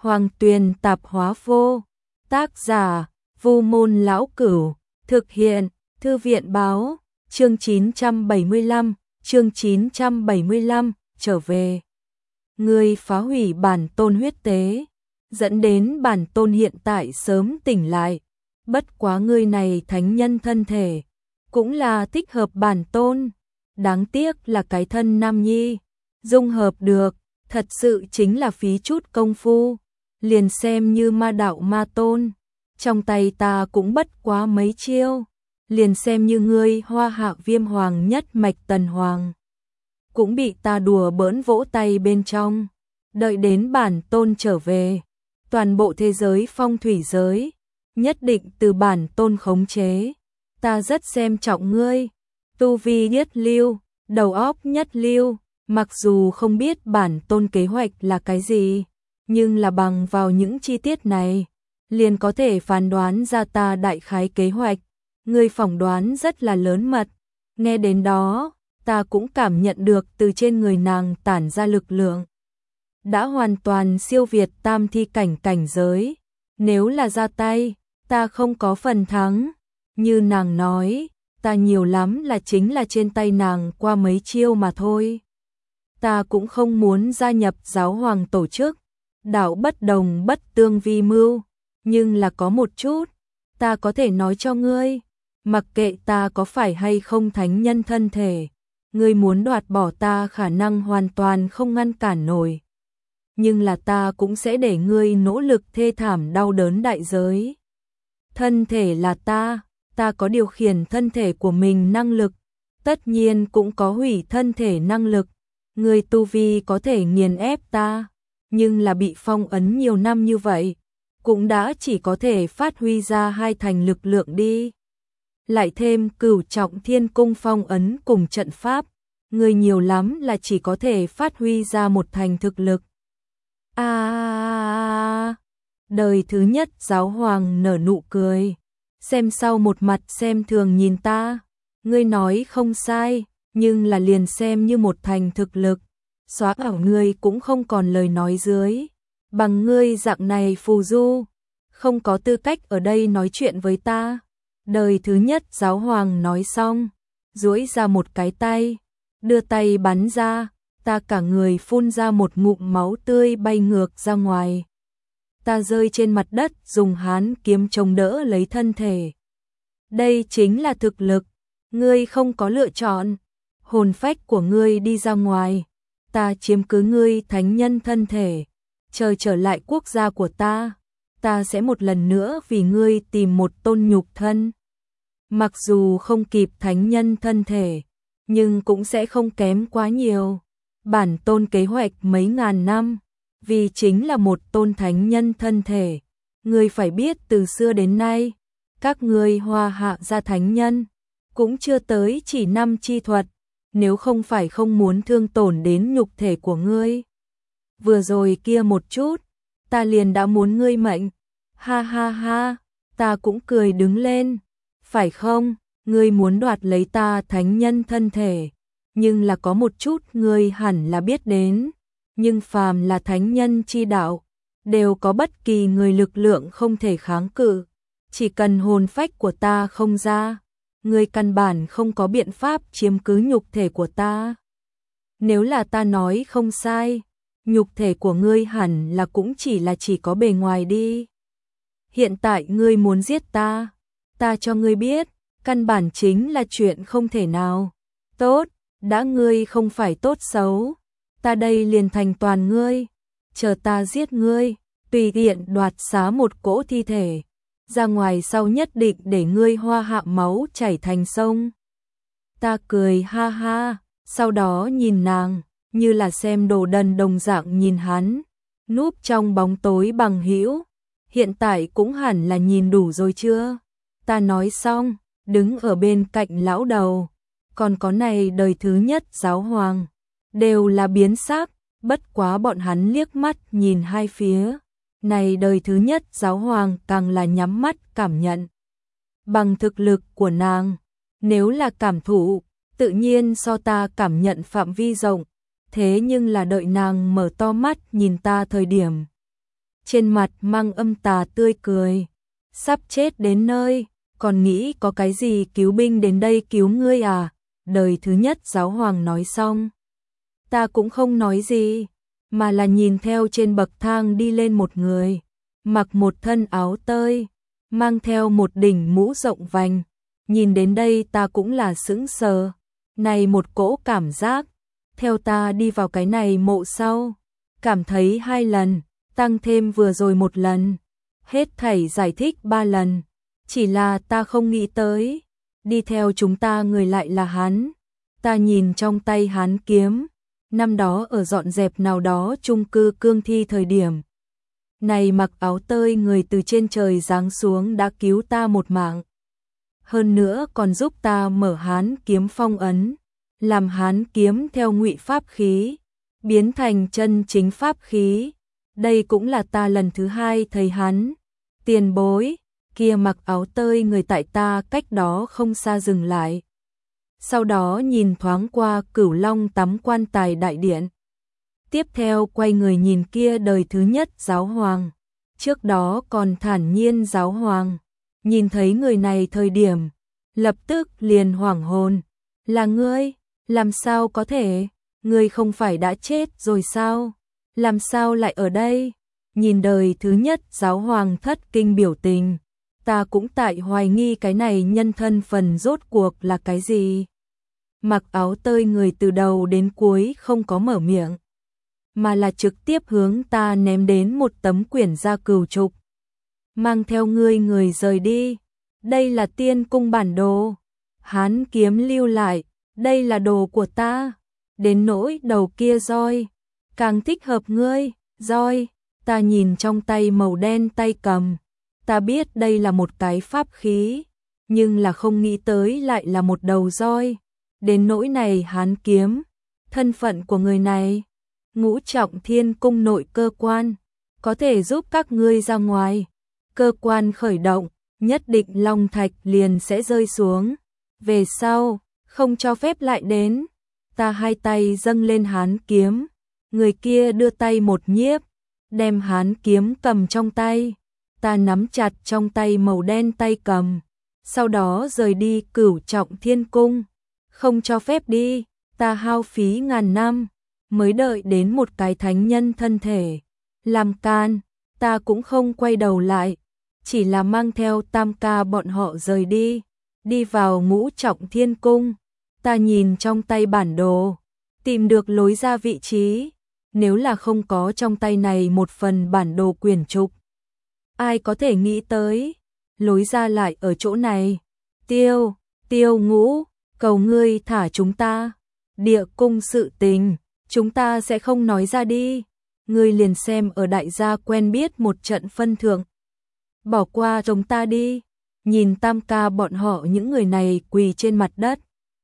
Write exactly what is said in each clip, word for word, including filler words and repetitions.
Hoàng Tuyền Tạp Hóa Vô. Tác giả: Vu Môn Lão Cửu. Thực hiện: Thư viện Báo. Chương chín trăm bảy mươi lăm, chương chín trăm bảy mươi lăm, trở về. Ngươi phá hủy bản tôn huyết tế, dẫn đến bản tôn hiện tại sớm tỉnh lại. Bất quá ngươi này thánh nhân thân thể, cũng là thích hợp bản tôn. Đáng tiếc là cái thân nam nhi, dung hợp được, thật sự chính là phí chút công phu. Liền xem như ma đạo ma tôn, trong tay ta cũng bất quá mấy chiêu. Liền xem như ngươi Hoa Hạ Viêm Hoàng nhất mạch Tần Hoàng, cũng bị ta đùa bỡn vỗ tay bên trong. Đợi đến bản tôn trở về, toàn bộ thế giới phong thủy giới nhất định từ bản tôn khống chế. Ta rất xem trọng ngươi, tu vi nhất lưu, đầu óc nhất lưu. Mặc dù không biết bản tôn kế hoạch là cái gì, nhưng là bằng vào những chi tiết này, liền có thể phán đoán ra ta đại khái kế hoạch. Ngươi phỏng đoán rất là lớn mật. Nghe đến đó, ta cũng cảm nhận được từ trên người nàng tản ra lực lượng, đã hoàn toàn siêu việt tam thi cảnh cảnh giới. Nếu là ra tay, ta không có phần thắng. Như nàng nói, ta nhiều lắm là chính là trên tay nàng qua mấy chiêu mà thôi. Ta cũng không muốn gia nhập giáo hoàng tổ chức, đạo bất đồng bất tương vi mưu. Nhưng là có một chút, ta có thể nói cho ngươi. Mặc kệ ta có phải hay không thánh nhân thân thể, ngươi muốn đoạt bỏ ta khả năng hoàn toàn không ngăn cản nổi. Nhưng là ta cũng sẽ để ngươi nỗ lực thê thảm đau đớn đại giới. Thân thể là ta, ta có điều khiển thân thể của mình năng lực, tất nhiên cũng có hủy thân thể năng lực. Ngươi tu vi có thể nghiền ép ta, nhưng là bị phong ấn nhiều năm như vậy, cũng đã chỉ có thể phát huy ra hai thành lực lượng đi. Lại thêm cửu trọng thiên cung phong ấn cùng trận pháp, người nhiều lắm là chỉ có thể phát huy ra một thành thực lực. À, đời thứ nhất giáo hoàng nở nụ cười, xem sau một mặt xem thường nhìn ta. Ngươi nói không sai, nhưng là liền xem như một thành thực lực, xóa ảo ngươi cũng không còn lời nói dưới. Bằng ngươi dạng này phù du, không có tư cách ở đây nói chuyện với ta. Đời thứ nhất giáo hoàng nói xong, duỗi ra một cái tay, đưa tay bắn ra, ta cả người phun ra một ngụm máu tươi bay ngược ra ngoài. Ta rơi trên mặt đất dùng hán kiếm chống đỡ lấy thân thể. Đây chính là thực lực, ngươi không có lựa chọn. Hồn phách của ngươi đi ra ngoài, ta chiếm cứ ngươi thánh nhân thân thể, chờ trở lại quốc gia của ta. Ta sẽ một lần nữa vì ngươi tìm một tôn nhục thân. Mặc dù không kịp thánh nhân thân thể, nhưng cũng sẽ không kém quá nhiều. Bản tôn kế hoạch mấy ngàn năm, vì chính là một tôn thánh nhân thân thể. Ngươi phải biết từ xưa đến nay, các ngươi Hoa Hạ gia thánh nhân, cũng chưa tới chỉ năm chi thuật, nếu không phải không muốn thương tổn đến nhục thể của ngươi. Vừa rồi kia một chút, ta liền đã muốn ngươi mệnh. Ha ha ha, ta cũng cười đứng lên. Phải không, ngươi muốn đoạt lấy ta thánh nhân thân thể, nhưng là có một chút ngươi hẳn là biết đến. Nhưng phàm là thánh nhân chi đạo, đều có bất kỳ người lực lượng không thể kháng cự. Chỉ cần hồn phách của ta không ra, ngươi căn bản không có biện pháp chiếm cứ nhục thể của ta. Nếu là ta nói không sai, nhục thể của ngươi hẳn là cũng chỉ là chỉ có bề ngoài đi. Hiện tại ngươi muốn giết ta, ta cho ngươi biết, căn bản chính là chuyện không thể nào. Tốt, đã ngươi không phải tốt xấu, ta đây liền thành toàn ngươi, chờ ta giết ngươi, tùy tiện đoạt xá một cỗ thi thể, ra ngoài sau nhất định để ngươi Hoa Hạ máu chảy thành sông. Ta cười ha ha, sau đó nhìn nàng, như là xem đồ đần đồng dạng nhìn hắn, núp trong bóng tối bằng hữu. Hiện tại cũng hẳn là nhìn đủ rồi chưa? Ta nói xong, đứng ở bên cạnh lão đầu, còn có này đời thứ nhất giáo hoàng, đều là biến sắc. Bất quá bọn hắn liếc mắt nhìn hai phía, này đời thứ nhất giáo hoàng càng là nhắm mắt cảm nhận. Bằng thực lực của nàng, nếu là cảm thụ, tự nhiên so ta cảm nhận phạm vi rộng. Thế nhưng là đợi nàng mở to mắt nhìn ta thời điểm, trên mặt mang âm tà tươi cười. Sắp chết đến nơi, còn nghĩ có cái gì cứu binh đến đây cứu ngươi à? Đời thứ nhất giáo hoàng nói xong. Ta cũng không nói gì, mà là nhìn theo trên bậc thang đi lên một người, mặc một thân áo tơi, mang theo một đỉnh mũ rộng vành. Nhìn đến đây ta cũng là sững sờ, này một cỗ cảm giác, theo ta đi vào cái này mộ sau, cảm thấy hai lần, tăng thêm vừa rồi một lần, hết thảy giải thích ba lần, chỉ là ta không nghĩ tới, đi theo chúng ta người lại là hắn. Ta nhìn trong tay hắn kiếm, năm đó ở dọn dẹp nào đó chung cư cương thi thời điểm. Này mặc áo tơi người từ trên trời giáng xuống đã cứu ta một mạng. Hơn nữa còn giúp ta mở hán kiếm phong ấn, làm hán kiếm theo ngụy pháp khí, biến thành chân chính pháp khí. Đây cũng là ta lần thứ hai thấy hắn. Tiền bối, kia mặc áo tơi người tại ta cách đó không xa dừng lại. Sau đó nhìn thoáng qua Cửu Long tắm quan tài đại điện. Tiếp theo quay người nhìn kia đời thứ nhất giáo hoàng. Trước đó còn thản nhiên giáo hoàng. Nhìn thấy người này thời điểm, lập tức liền hoảng hồn. Là ngươi, làm sao có thể, ngươi không phải đã chết rồi sao? Làm sao lại ở đây? Nhìn đời thứ nhất giáo hoàng thất kinh biểu tình. Ta cũng tại hoài nghi cái này nhân thân phần rốt cuộc là cái gì? Mặc áo tơi người từ đầu đến cuối không có mở miệng, mà là trực tiếp hướng ta ném đến một tấm quyển gia cửu trục. Mang theo ngươi người rời đi, đây là tiên cung bản đồ. Hán kiếm lưu lại, đây là đồ của ta. Đến nỗi đầu kia roi, càng thích hợp ngươi, roi. Ta nhìn trong tay màu đen tay cầm, ta biết đây là một cái pháp khí, nhưng là không nghĩ tới lại là một đầu roi. Đến nỗi này hán kiếm, thân phận của người này, ngũ trọng thiên cung nội cơ quan, có thể giúp các ngươi ra ngoài. Cơ quan khởi động, nhất định long thạch liền sẽ rơi xuống. Về sau, không cho phép lại đến. Ta hai tay dâng lên hán kiếm, người kia đưa tay một nhiếp, đem hán kiếm cầm trong tay. Ta nắm chặt trong tay màu đen tay cầm, sau đó rời đi Cửu Trọng Thiên Cung. Không cho phép đi, ta hao phí ngàn năm, mới đợi đến một cái thánh nhân thân thể. Làm can, ta cũng không quay đầu lại, chỉ là mang theo tam ca bọn họ rời đi, đi vào Ngũ Trọng Thiên Cung. Ta nhìn trong tay bản đồ, tìm được lối ra vị trí. Nếu là không có trong tay này một phần bản đồ quyển trục, ai có thể nghĩ tới, lối ra lại ở chỗ này. Tiêu, Tiêu Ngũ, cầu ngươi thả chúng ta. Địa cung sự tình, chúng ta sẽ không nói ra đi. Ngươi liền xem ở đại gia quen biết một trận phân thượng. Bỏ qua chúng ta đi. Nhìn tam ca bọn họ những người này quỳ trên mặt đất.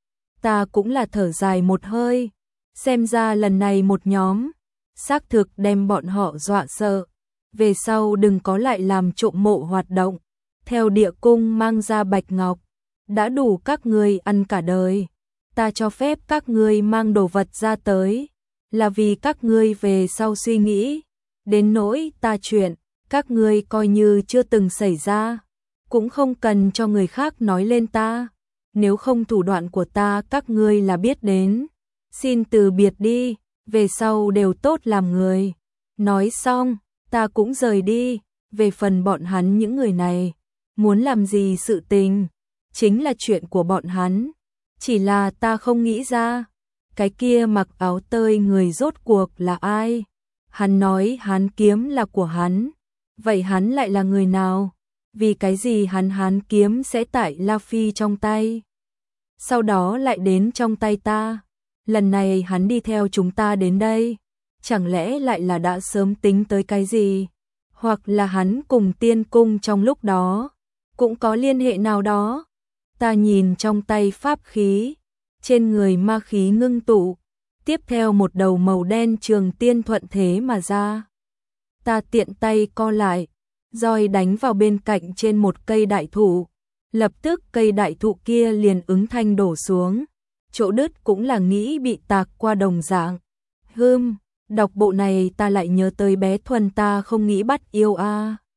Ta cũng là thở dài một hơi. Xem ra lần này một nhóm, xác thực đem bọn họ dọa sợ. Về sau đừng có lại làm trộm mộ hoạt động. Theo địa cung mang ra bạch ngọc, đã đủ các ngươi ăn cả đời. Ta cho phép các ngươi mang đồ vật ra tới, là vì các ngươi về sau suy nghĩ. Đến nỗi ta chuyện, các ngươi coi như chưa từng xảy ra, cũng không cần cho người khác nói lên ta. Nếu không thủ đoạn của ta các ngươi là biết đến. Xin từ biệt đi, về sau đều tốt làm người. Nói xong, ta cũng rời đi. Về phần bọn hắn những người này, muốn làm gì sự tình, chính là chuyện của bọn hắn. Chỉ là ta không nghĩ ra, cái kia mặc áo tơi người rốt cuộc là ai? Hắn nói hán kiếm là của hắn, vậy hắn lại là người nào? Vì cái gì hắn hán kiếm sẽ tại La Phi trong tay, sau đó lại đến trong tay ta? Lần này hắn đi theo chúng ta đến đây, chẳng lẽ lại là đã sớm tính tới cái gì? Hoặc là hắn cùng tiên cung trong lúc đó cũng có liên hệ nào đó? Ta nhìn trong tay pháp khí, trên người ma khí ngưng tụ, tiếp theo một đầu màu đen trường tiên thuận thế mà ra. Ta tiện tay co lại, roi đánh vào bên cạnh trên một cây đại thụ, lập tức cây đại thụ kia liền ứng thanh đổ xuống, chỗ đứt cũng là nghĩ bị tạc qua đồng dạng. Hừm, Đọc bộ này ta lại nhớ tới bé Thuần, ta không nghĩ bắt yêu a.